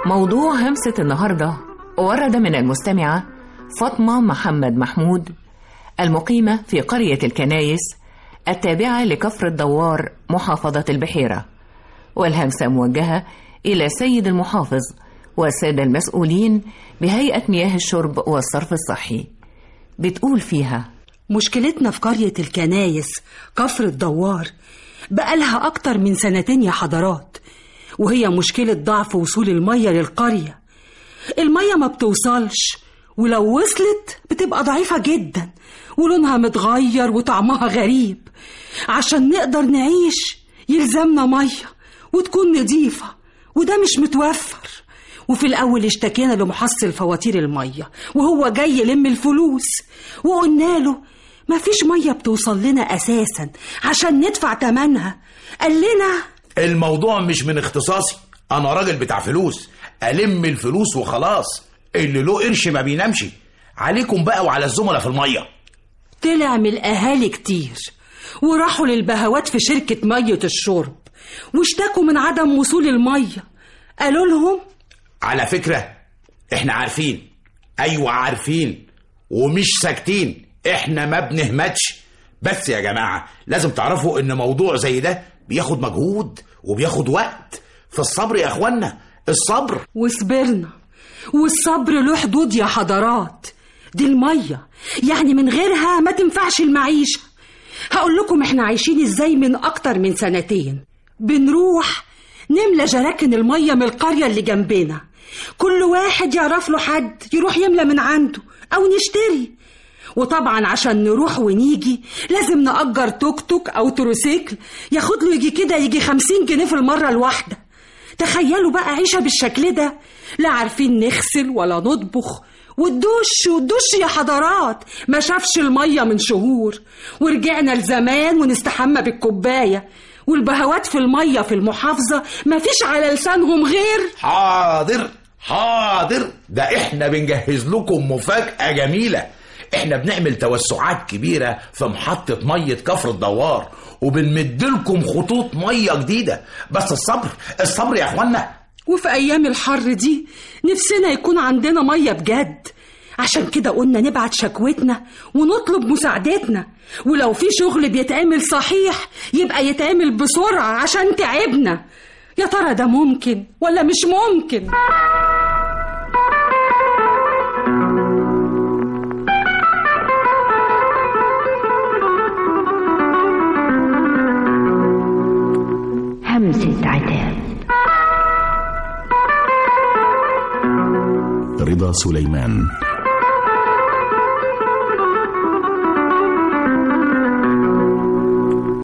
موضوع همسة النهاردة ورد من المستمعة فاطمة محمد محمود المقيمة في قرية الكنايس التابعة لكفر الدوار محافظة البحيرة، والهمسة موجهة إلى سيد المحافظ والسادة المسؤولين بهيئة مياه الشرب والصرف الصحي. بتقول فيها: مشكلتنا في قرية الكنايس كفر الدوار بقالها أكتر من 2 سنين يا حضرات، وهي مشكلة ضعف وصول المية للقرية. المية ما بتوصلش، ولو وصلت بتبقى ضعيفة جدا ولونها متغير وطعمها غريب. عشان نقدر نعيش يلزمنا مية وتكون نظيفة، وده مش متوفر. وفي الأول اشتكينا لمحصل فواتير المية وهو جاي يلم الفلوس، وقلنا له مفيش مية بتوصل لنا أساسا عشان ندفع تمنها. قال لنا الموضوع مش من اختصاصي، أنا راجل بتاع فلوس، ألم الفلوس وخلاص، اللي له قرش ما بينامش. عليكم بقى وعلى الزملاء في المية. طلع من الأهالي كتير وراحوا للبهوات في شركة مية الشرب واشتكوا من عدم وصول المية. قالوا لهم على فكرة احنا عارفين، ايوه عارفين ومش ساكتين، احنا ما بنهمتش. بس يا جماعة لازم تعرفوا ان موضوع زي ده بياخد مجهود وبياخد وقت. في الصبر يا اخوانا، الصبر. وصبرنا، والصبر له حدود يا حضرات. دي المية يعني من غيرها ما تنفعش المعيشة. هقول لكم احنا عايشين ازاي. من اكتر من 2 سنين بنروح نملى جراكن المية من القرية اللي جنبنا، كل واحد يعرف له حد يروح يملى من عنده او نشتري. وطبعا عشان نروح ونيجي لازم نأجر توك توك او تروسيكل ياخد له يجي 50 جنيه في المرة الواحدة. تخيلوا بقى عيشة بالشكل ده، لا عارفين نغسل ولا نطبخ. والدش يا حضرات ما شافش المية من شهور، ورجعنا لزمان ونستحمى بالكوباية. والبهوات في المية في المحافظة ما فيش على لسانهم غير حاضر حاضر. ده احنا بنجهز لكم مفاجأة جميلة. احنا بنعمل توسعات كبيرة في محطة مية كفر الدوار، وبنمدلكم خطوط مية جديدة. بس الصبر يا اخوانا. وفي ايام الحر دي نفسنا يكون عندنا مية بجد. عشان كده قلنا نبعت شكوتنا ونطلب مساعدتنا، ولو في شغل بيتعمل صحيح يبقى يتعمل بسرعة عشان تعبنا. يا ترى ده ممكن ولا مش ممكن؟ همسة عتاب. رضا سليمان.